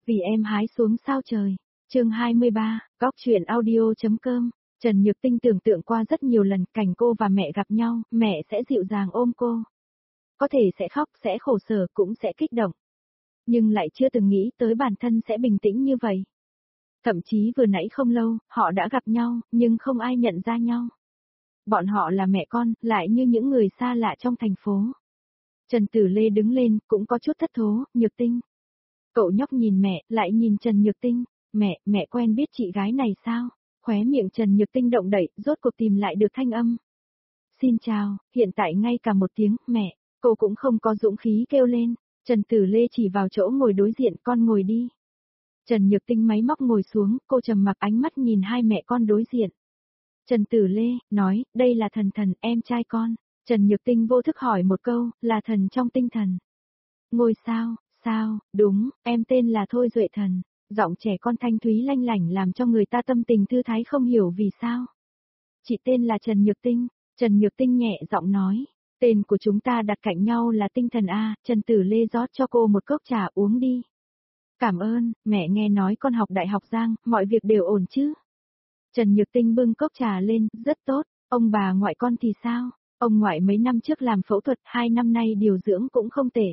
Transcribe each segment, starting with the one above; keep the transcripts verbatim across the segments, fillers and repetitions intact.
vì em hái xuống sao trời. Chương hai mươi ba, góc truyện audio.com. Trần Nhược Tinh tưởng tượng qua rất nhiều lần cảnh cô và mẹ gặp nhau, mẹ sẽ dịu dàng ôm cô. Có thể sẽ khóc, sẽ khổ sở, cũng sẽ kích động. Nhưng lại chưa từng nghĩ tới bản thân sẽ bình tĩnh như vậy. Thậm chí vừa nãy không lâu, họ đã gặp nhau, nhưng không ai nhận ra nhau. Bọn họ là mẹ con, lại như những người xa lạ trong thành phố. Trần Tử Lê đứng lên, cũng có chút thất thố, Nhược Tinh. Cậu nhóc nhìn mẹ, lại nhìn Trần Nhược Tinh. Mẹ, mẹ quen biết chị gái này sao? Khóe miệng Trần Nhược Tinh động đậy, rốt cuộc tìm lại được thanh âm. Xin chào, hiện tại ngay cả một tiếng, mẹ, cô cũng không có dũng khí kêu lên. Trần Tử Lê chỉ vào chỗ ngồi đối diện, con ngồi đi. Trần Nhược Tinh máy móc ngồi xuống, cô trầm mặc ánh mắt nhìn hai mẹ con đối diện. Trần Tử Lê, nói, đây là Thần Thần, em trai con. Trần Nhược Tinh vô thức hỏi một câu, là thần trong tinh thần. Ngôi sao, sao, đúng, em tên là Thôi Duệ Thần. Giọng trẻ con thanh thúy lanh lảnh làm cho người ta tâm tình thư thái không hiểu vì sao. Chị tên là Trần Nhược Tinh. Trần Nhược Tinh nhẹ giọng nói. Tên của chúng ta đặt cạnh nhau là Tinh Thần A. Trần Tử Lê rót cho cô một cốc trà uống đi. Cảm ơn, mẹ nghe nói con học đại học Giang, mọi việc đều ổn chứ. Trần Nhược Tinh bưng cốc trà lên, rất tốt. Ông bà ngoại con thì sao? Ông ngoại mấy năm trước làm phẫu thuật, hai năm nay điều dưỡng cũng không tệ.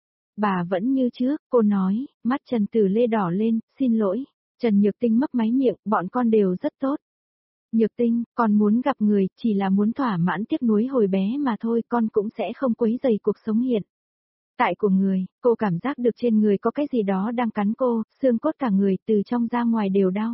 Bà vẫn như trước, cô nói, mắt Trần Tử Lê đỏ lên, xin lỗi. Trần Nhược Tinh mấp máy miệng, bọn con đều rất tốt. Nhược Tinh, con muốn gặp người, chỉ là muốn thỏa mãn tiếc nuối hồi bé mà thôi, con cũng sẽ không quấy rầy cuộc sống hiện tại của người. Cô cảm giác được trên người có cái gì đó đang cắn cô, xương cốt cả người từ trong ra ngoài đều đau.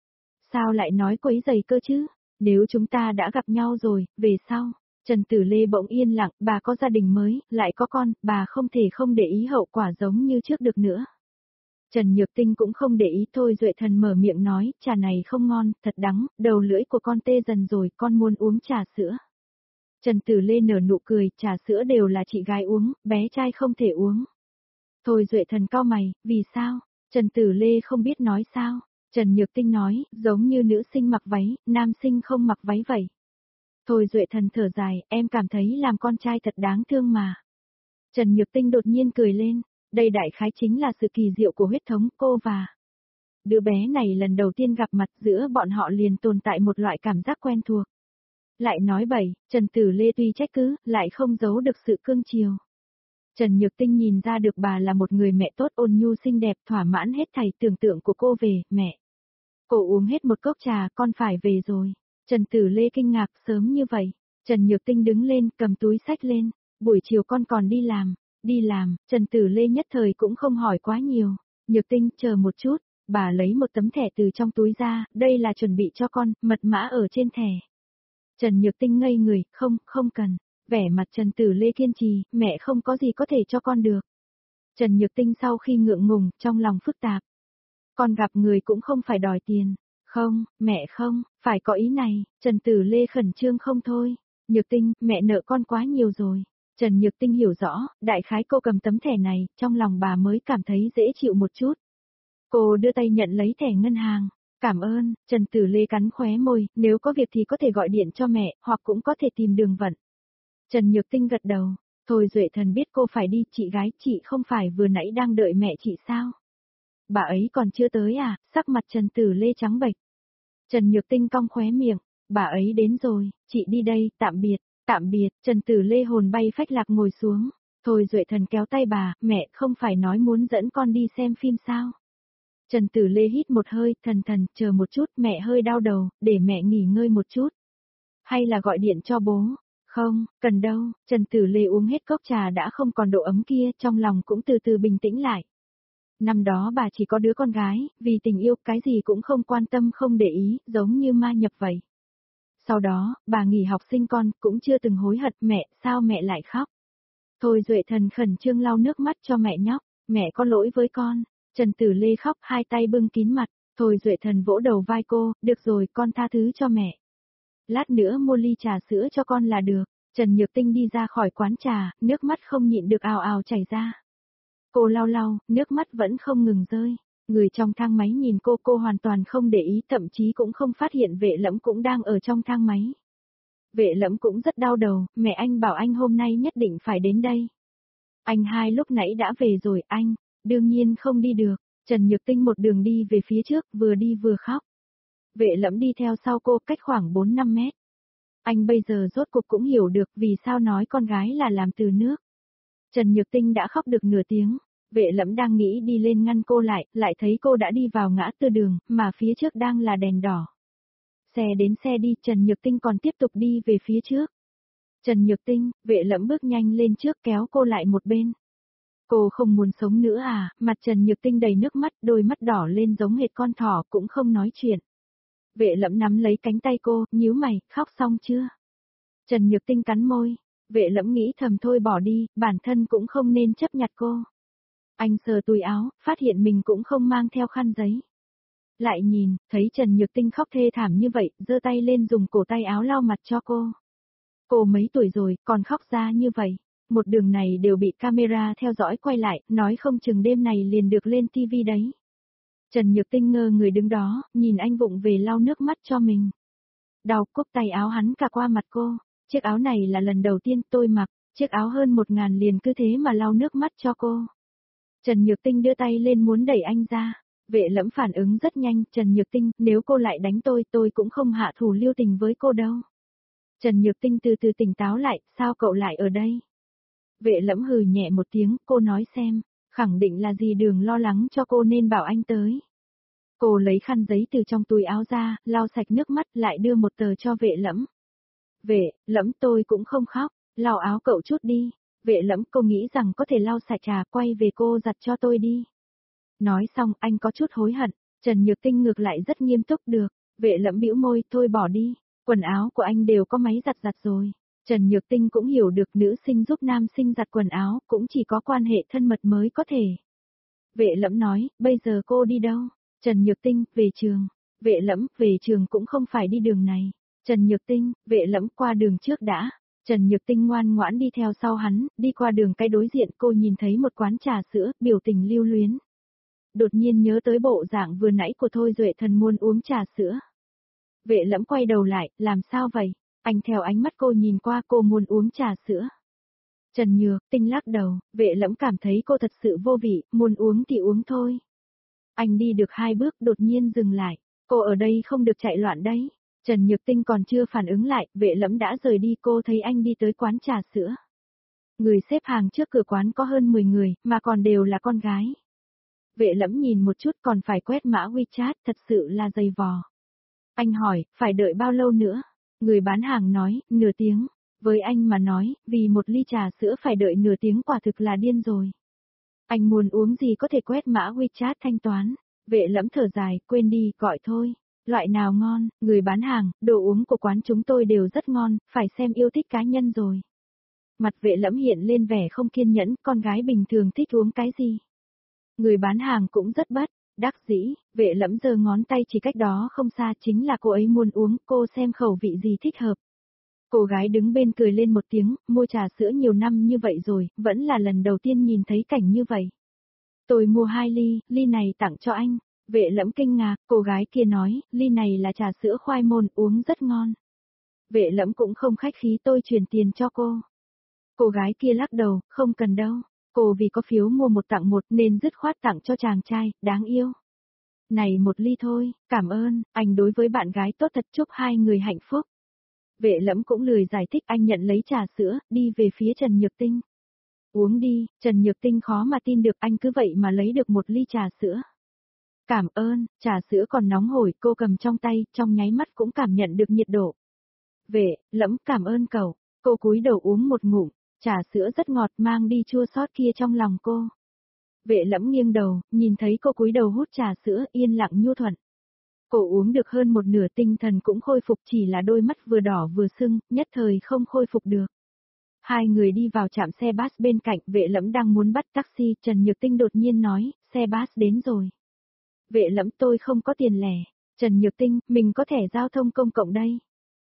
Sao lại nói quấy rầy cơ chứ? Nếu chúng ta đã gặp nhau rồi, về sau. Trần Tử Lê bỗng yên lặng, bà có gia đình mới, lại có con, bà không thể không để ý hậu quả giống như trước được nữa. Trần Nhược Tinh cũng không để ý. Thôi Duệ Thần mở miệng nói, trà này không ngon, thật đắng, đầu lưỡi của con tê dần rồi, con muốn uống trà sữa. Trần Tử Lê nở nụ cười, trà sữa đều là chị gái uống, bé trai không thể uống. Thôi Duệ Thần cau mày, vì sao? Trần Tử Lê không biết nói sao. Trần Nhược Tinh nói, giống như nữ sinh mặc váy, nam sinh không mặc váy vậy. Thôi Duệ Thần thở dài, em cảm thấy làm con trai thật đáng thương mà. Trần Nhược Tinh đột nhiên cười lên, đây đại khái chính là sự kỳ diệu của huyết thống cô và đứa bé này lần đầu tiên gặp mặt, giữa bọn họ liền tồn tại một loại cảm giác quen thuộc. Lại nói bậy, Trần Tử Lê tuy trách cứ, lại không giấu được sự cương chiều. Trần Nhược Tinh nhìn ra được bà là một người mẹ tốt, ôn nhu xinh đẹp, thỏa mãn hết thảy tưởng tượng của cô về, mẹ. Cô uống hết một cốc trà, con phải về rồi. Trần Tử Lê kinh ngạc, sớm như vậy. Trần Nhược Tinh đứng lên, cầm túi sách lên, buổi chiều con còn đi làm. Đi làm, Trần Tử Lê nhất thời cũng không hỏi quá nhiều. Nhược Tinh, chờ một chút, bà lấy một tấm thẻ từ trong túi ra, đây là chuẩn bị cho con, mật mã ở trên thẻ. Trần Nhược Tinh ngây người, không, không cần. Vẻ mặt Trần Tử Lê kiên trì, mẹ không có gì có thể cho con được. Trần Nhược Tinh sau khi ngượng ngùng, trong lòng phức tạp. Con gặp người cũng không phải đòi tiền. Không, mẹ không, phải có ý này. Trần Tử Lê khẩn trương không thôi. Nhược Tinh, mẹ nợ con quá nhiều rồi. Trần Nhược Tinh hiểu rõ, đại khái cô cầm tấm thẻ này, trong lòng bà mới cảm thấy dễ chịu một chút. Cô đưa tay nhận lấy thẻ ngân hàng. Cảm ơn. Trần Tử Lê cắn khóe môi, nếu có việc thì có thể gọi điện cho mẹ, hoặc cũng có thể tìm đường vận. Trần Nhược Tinh gật đầu. Thôi Duệ Thần biết cô phải đi, chị gái, chị không phải vừa nãy đang đợi mẹ chị sao? Bà ấy còn chưa tới à? Sắc mặt Trần Tử Lê trắng bệch. Trần Nhược Tinh cong khóe miệng, bà ấy đến rồi, chị đi đây, tạm biệt, tạm biệt. Trần Tử Lê hồn bay phách lạc ngồi xuống. Thôi Duệ Thần kéo tay bà, mẹ không phải nói muốn dẫn con đi xem phim sao? Trần Tử Lê hít một hơi, Thần Thần, chờ một chút, mẹ hơi đau đầu, để mẹ nghỉ ngơi một chút. Hay là gọi điện cho bố? Không, cần đâu. Trần Tử Lê uống hết cốc trà đã không còn độ ấm kia, trong lòng cũng từ từ bình tĩnh lại. Năm đó bà chỉ có đứa con gái, vì tình yêu cái gì cũng không quan tâm không để ý, giống như ma nhập vậy. Sau đó, bà nghỉ học sinh con, cũng chưa từng hối hận, mẹ, sao mẹ lại khóc? Thôi Duệ Thần khẩn trương lau nước mắt cho mẹ nhóc, mẹ có lỗi với con. Trần Tử Lê khóc, hai tay bưng kín mặt. Thôi Duệ Thần vỗ đầu vai cô, được rồi, con tha thứ cho mẹ. Lát nữa mua ly trà sữa cho con là được. Trần Nhược Tinh đi ra khỏi quán trà, nước mắt không nhịn được ào ào chảy ra. Cô lau lau, nước mắt vẫn không ngừng rơi. Người trong thang máy nhìn cô, cô hoàn toàn không để ý, thậm chí cũng không phát hiện Vệ Lẫm cũng đang ở trong thang máy. Vệ Lẫm cũng rất đau đầu, mẹ anh bảo anh hôm nay nhất định phải đến đây. Anh hai lúc nãy đã về rồi, anh, đương nhiên không đi được. Trần Nhược Tinh một đường đi về phía trước, vừa đi vừa khóc. Vệ Lẫm đi theo sau cô cách khoảng bốn năm mét. Anh bây giờ rốt cuộc cũng hiểu được vì sao nói con gái là làm từ nước. Trần Nhược Tinh đã khóc được nửa tiếng. Vệ Lẫm đang nghĩ đi lên ngăn cô lại, lại thấy cô đã đi vào ngã tư đường, mà phía trước đang là đèn đỏ. Xe đến xe đi, Trần Nhược Tinh còn tiếp tục đi về phía trước. Trần Nhược Tinh, Vệ Lẫm bước nhanh lên trước kéo cô lại một bên. Cô không muốn sống nữa à, mặt Trần Nhược Tinh đầy nước mắt, đôi mắt đỏ lên giống hệt con thỏ, cũng không nói chuyện. Vệ Lẫm nắm lấy cánh tay cô, nhíu mày, khóc xong chưa? Trần Nhược Tinh cắn môi. Vệ Lẫm nghĩ thầm thôi bỏ đi, bản thân cũng không nên chấp nhặt cô. Anh sờ túi áo, phát hiện mình cũng không mang theo khăn giấy. Lại nhìn, thấy Trần Nhược Tinh khóc thê thảm như vậy, giơ tay lên dùng cổ tay áo lau mặt cho cô. Cô mấy tuổi rồi, còn khóc ra như vậy. Một đường này đều bị camera theo dõi quay lại, nói không chừng đêm này liền được lên tivi đấy. Trần Nhược Tinh ngơ người đứng đó, nhìn anh vụng về lau nước mắt cho mình. Đau cúc tay áo hắn cả qua mặt cô. Chiếc áo này là lần đầu tiên tôi mặc, chiếc áo hơn một ngàn liền cứ thế mà lau nước mắt cho cô. Trần Nhược Tinh đưa tay lên muốn đẩy anh ra. Vệ Lẫm phản ứng rất nhanh, Trần Nhược Tinh, nếu cô lại đánh tôi, tôi cũng không hạ thủ lưu tình với cô đâu. Trần Nhược Tinh từ từ tỉnh táo lại, sao cậu lại ở đây? Vệ Lẫm hừ nhẹ một tiếng, cô nói xem, khẳng định là gì Đường lo lắng cho cô nên bảo anh tới. Cô lấy khăn giấy từ trong túi áo ra, lau sạch nước mắt lại đưa một tờ cho Vệ Lẫm. Vệ, Lẫm tôi cũng không khóc, lau áo cậu chút đi. Vệ Lẫm, cô nghĩ rằng có thể lau sạch à, quay về cô giặt cho tôi đi. Nói xong anh có chút hối hận, Trần Nhược Tinh ngược lại rất nghiêm túc được. Vệ Lẫm bĩu môi, thôi bỏ đi, quần áo của anh đều có máy giặt giặt rồi. Trần Nhược Tinh cũng hiểu được nữ sinh giúp nam sinh giặt quần áo cũng chỉ có quan hệ thân mật mới có thể. Vệ Lẫm nói, bây giờ cô đi đâu? Trần Nhược Tinh, về trường. Vệ Lẫm, về trường cũng không phải đi đường này. Trần Nhược Tinh, Vệ Lẫm qua đường trước đã. Trần Nhược Tinh ngoan ngoãn đi theo sau hắn, đi qua đường cái đối diện cô nhìn thấy một quán trà sữa, biểu tình lưu luyến. Đột nhiên nhớ tới bộ dạng vừa nãy của Thôi Duệ Thần muốn uống trà sữa. Vệ Lẫm quay đầu lại, làm sao vậy? Anh theo ánh mắt cô nhìn qua, cô muốn uống trà sữa. Trần Nhược Tinh lắc đầu, Vệ Lẫm cảm thấy cô thật sự vô vị, muốn uống thì uống thôi. Anh đi được hai bước đột nhiên dừng lại, cô ở đây không được chạy loạn đấy. Trần Nhược Tinh còn chưa phản ứng lại, Vệ Lẫm đã rời đi, cô thấy anh đi tới quán trà sữa. Người xếp hàng trước cửa quán có hơn mười người, mà còn đều là con gái. Vệ Lẫm nhìn một chút còn phải quét mã WeChat, thật sự là dày vò. Anh hỏi, phải đợi bao lâu nữa? Người bán hàng nói, nửa tiếng. Với anh mà nói, vì một ly trà sữa phải đợi nửa tiếng quả thực là điên rồi. Anh muốn uống gì có thể quét mã WeChat thanh toán. Vệ Lẫm thở dài, quên đi, gọi thôi. Loại nào ngon, người bán hàng, đồ uống của quán chúng tôi đều rất ngon, phải xem yêu thích cá nhân rồi. Mặt Vệ Lẫm hiện lên vẻ không kiên nhẫn, con gái bình thường thích uống cái gì. Người bán hàng cũng rất bất đắc dĩ, Vệ Lẫm giơ ngón tay chỉ cách đó không xa, chính là cô ấy muốn uống, cô xem khẩu vị gì thích hợp. Cô gái đứng bên cười lên một tiếng, mua trà sữa nhiều năm như vậy rồi, vẫn là lần đầu tiên nhìn thấy cảnh như vậy. Tôi mua hai ly, ly này tặng cho anh. Vệ Lẫm kinh ngạc, cô gái kia nói, ly này là trà sữa khoai môn, uống rất ngon. Vệ Lẫm cũng không khách khí, tôi chuyển tiền cho cô. Cô gái kia lắc đầu, không cần đâu. Cô vì có phiếu mua một tặng một nên dứt khoát tặng cho chàng trai, đáng yêu. Này một ly thôi, cảm ơn, anh đối với bạn gái tốt thật, chúc hai người hạnh phúc. Vệ Lẫm cũng lười giải thích, anh nhận lấy trà sữa, đi về phía Trần Nhược Tinh. Uống đi, Trần Nhược Tinh khó mà tin được anh cứ vậy mà lấy được một ly trà sữa. Cảm ơn, trà sữa còn nóng hổi, cô cầm trong tay, trong nháy mắt cũng cảm nhận được nhiệt độ. Vệ Lẫm, cảm ơn cậu, cô cúi đầu uống một ngụm, trà sữa rất ngọt mang đi chua xót kia trong lòng cô. Vệ Lẫm nghiêng đầu, nhìn thấy cô cúi đầu hút trà sữa, yên lặng nhu thuận. Cô uống được hơn một nửa, tinh thần cũng khôi phục, chỉ là đôi mắt vừa đỏ vừa sưng, nhất thời không khôi phục được. Hai người đi vào trạm xe bus bên cạnh, Vệ Lẫm đang muốn bắt taxi, Trần Nhược Tinh đột nhiên nói, xe bus đến rồi. Vệ Lẫm, tôi không có tiền lẻ. Trần Nhược Tinh, mình có thẻ giao thông công cộng đây.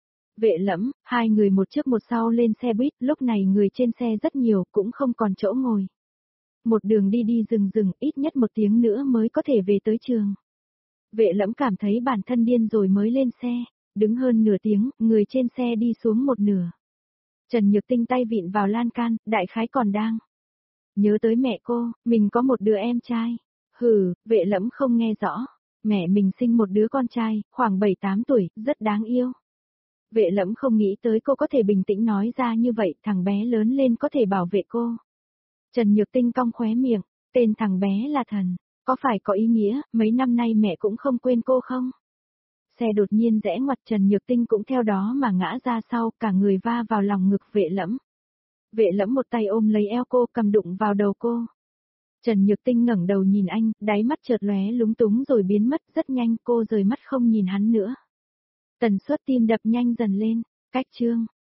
Vệ Lẫm, hai người một trước một sau lên xe buýt, lúc này người trên xe rất nhiều, cũng không còn chỗ ngồi. Một đường đi đi rừng rừng, ít nhất một tiếng nữa mới có thể về tới trường. Vệ Lẫm cảm thấy bản thân điên rồi mới lên xe, đứng hơn nửa tiếng, người trên xe đi xuống một nửa. Trần Nhược Tinh tay vịn vào lan can, đại khái còn đang nhớ tới mẹ cô, mình có một đứa em trai. Hừ, Vệ Lẫm không nghe rõ. Mẹ mình sinh một đứa con trai, khoảng bảy tám tuổi, rất đáng yêu. Vệ Lẫm không nghĩ tới cô có thể bình tĩnh nói ra như vậy, thằng bé lớn lên có thể bảo vệ cô. Trần Nhược Tinh cong khóe miệng, tên thằng bé là Thần, có phải có ý nghĩa, mấy năm nay mẹ cũng không quên cô không? Xe đột nhiên rẽ ngoặt, Trần Nhược Tinh cũng theo đó mà ngã ra sau, cả người va vào lòng ngực Vệ Lẫm. Vệ Lẫm một tay ôm lấy eo cô, cầm đụng vào đầu cô. Trần Nhược Tinh ngẩng đầu nhìn anh, đáy mắt chợt lóe lúng túng rồi biến mất, rất nhanh cô rời mắt không nhìn hắn nữa. Tần suất tim đập nhanh dần lên, cách chương